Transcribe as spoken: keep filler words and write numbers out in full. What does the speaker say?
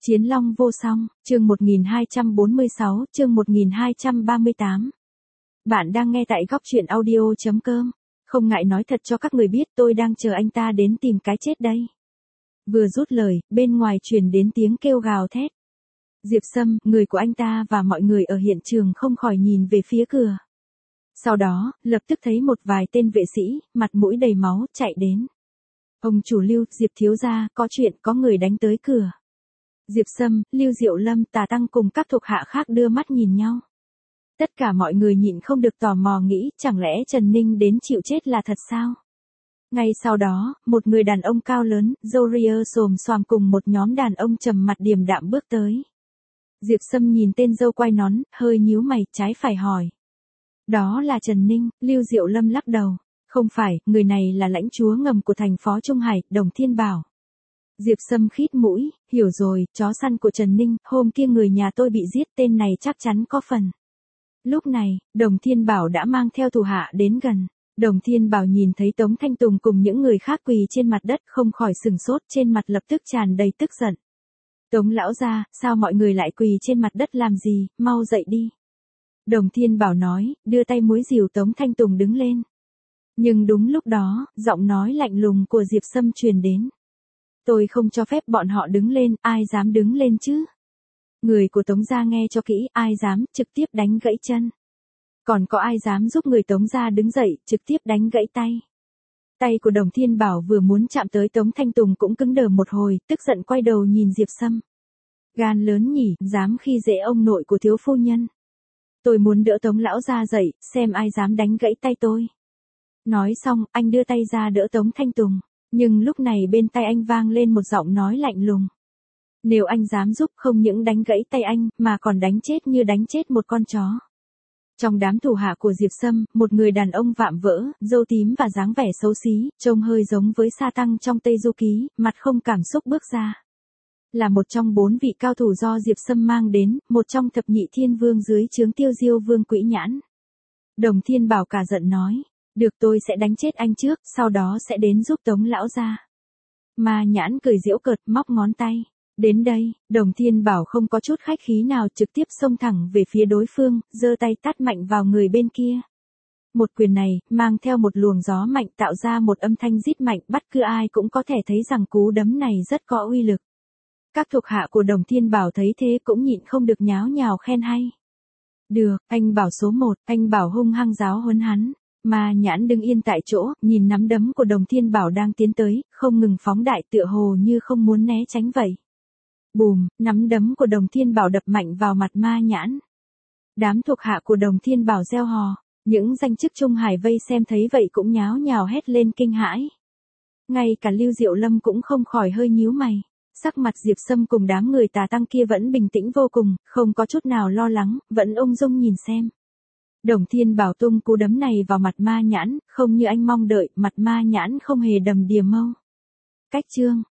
Chiến long vô song, chương một nghìn hai trăm bốn mươi sáu, chương một nghìn hai trăm ba mươi tám. Bạn đang nghe tại góc truyện audio chấm com. Không ngại nói thật cho các người biết tôi đang chờ anh ta đến tìm cái chết đây. Vừa rút lời, bên ngoài truyền đến tiếng kêu gào thét. Diệp Sâm, người của anh ta và mọi người ở hiện trường không khỏi nhìn về phía cửa. Sau đó, lập tức thấy một vài tên vệ sĩ, mặt mũi đầy máu, chạy đến. Ông chủ Lưu, Diệp thiếu gia, có chuyện, có người đánh tới cửa. Diệp Sâm, Lưu Diệu Lâm, Tà Tăng cùng các thuộc hạ khác đưa mắt nhìn nhau. Tất cả mọi người nhịn không được tò mò nghĩ, chẳng lẽ Trần Ninh đến chịu chết là thật sao? Ngay sau đó, một người đàn ông cao lớn, râu ria xồm xoàm cùng một nhóm đàn ông trầm mặt điềm đạm bước tới. Diệp Sâm nhìn tên dâu quai nón, hơi nhíu mày, trái phải hỏi. Đó là Trần Ninh, Lưu Diệu Lâm lắc đầu. Không phải, người này là lãnh chúa ngầm của thành Phó Trung Hải, Đồng Thiên Bảo. Diệp Sâm khít mũi, hiểu rồi, chó săn của Trần Ninh, hôm kia người nhà tôi bị giết, tên này chắc chắn có phần. Lúc này, Đồng Thiên Bảo đã mang theo thủ hạ đến gần. Đồng Thiên Bảo nhìn thấy Tống Thanh Tùng cùng những người khác quỳ trên mặt đất không khỏi sừng sốt, trên mặt lập tức tràn đầy tức giận. Tống lão gia, sao mọi người lại quỳ trên mặt đất làm gì, mau dậy đi. Đồng Thiên Bảo nói, đưa tay múi dìu Tống Thanh Tùng đứng lên. Nhưng đúng lúc đó, giọng nói lạnh lùng của Diệp Sâm truyền đến. Tôi không cho phép bọn họ đứng lên, ai dám đứng lên chứ? Người của Tống gia nghe cho kỹ, ai dám, trực tiếp đánh gãy chân. Còn có ai dám giúp người Tống gia đứng dậy, trực tiếp đánh gãy tay. Tay của Đồng Thiên Bảo vừa muốn chạm tới Tống Thanh Tùng cũng cứng đờ một hồi, tức giận quay đầu nhìn Diệp Sâm. Gan lớn nhỉ, dám khi dễ ông nội của thiếu phu nhân. Tôi muốn đỡ Tống lão gia dậy, xem ai dám đánh gãy tay tôi. Nói xong, anh đưa tay ra đỡ Tống Thanh Tùng. Nhưng lúc này bên tai anh vang lên một giọng nói lạnh lùng. Nếu anh dám giúp không những đánh gãy tay anh, mà còn đánh chết như đánh chết một con chó. Trong đám thủ hạ của Diệp Sâm, một người đàn ông vạm vỡ, râu tím và dáng vẻ xấu xí, trông hơi giống với Sa Tăng trong Tây Du Ký, mặt không cảm xúc bước ra. Là một trong bốn vị cao thủ do Diệp Sâm mang đến, một trong thập nhị thiên vương dưới trướng Tiêu Diêu Vương Quỹ Nhãn. Đồng Thiên Bảo cả giận nói. Được, tôi sẽ đánh chết anh trước, sau đó sẽ đến giúp Tống lão gia. Ma Nhãn cười giễu cợt, móc ngón tay. Đến đây, Đồng Thiên Bảo không có chút khách khí nào, trực tiếp xông thẳng về phía đối phương, giơ tay tát mạnh vào người bên kia. Một quyền này, mang theo một luồng gió mạnh tạo ra một âm thanh rít mạnh, bất cứ ai cũng có thể thấy rằng cú đấm này rất có uy lực. Các thuộc hạ của Đồng Thiên Bảo thấy thế cũng nhịn không được nháo nhào khen hay. Được, anh Bảo số một, anh Bảo hung hăng giáo huấn hắn. Ma Nhãn đứng yên tại chỗ, nhìn nắm đấm của Đồng Thiên Bảo đang tiến tới, không ngừng phóng đại tựa hồ như không muốn né tránh vậy. Bùm, nắm đấm của Đồng Thiên Bảo đập mạnh vào mặt Ma Nhãn. Đám thuộc hạ của Đồng Thiên Bảo reo hò, những danh chức Trung Hải vây xem thấy vậy cũng nháo nhào hét lên kinh hãi. Ngay cả Lưu Diệu Lâm cũng không khỏi hơi nhíu mày. Sắc mặt Diệp Sâm cùng đám người Tà Tăng kia vẫn bình tĩnh vô cùng, không có chút nào lo lắng, vẫn ung dung nhìn xem. Đồng Thiên Bảo tung cú đấm này vào mặt Ma Nhãn, không như anh mong đợi, mặt Ma Nhãn không hề đầm đìa mâu. Cách chương,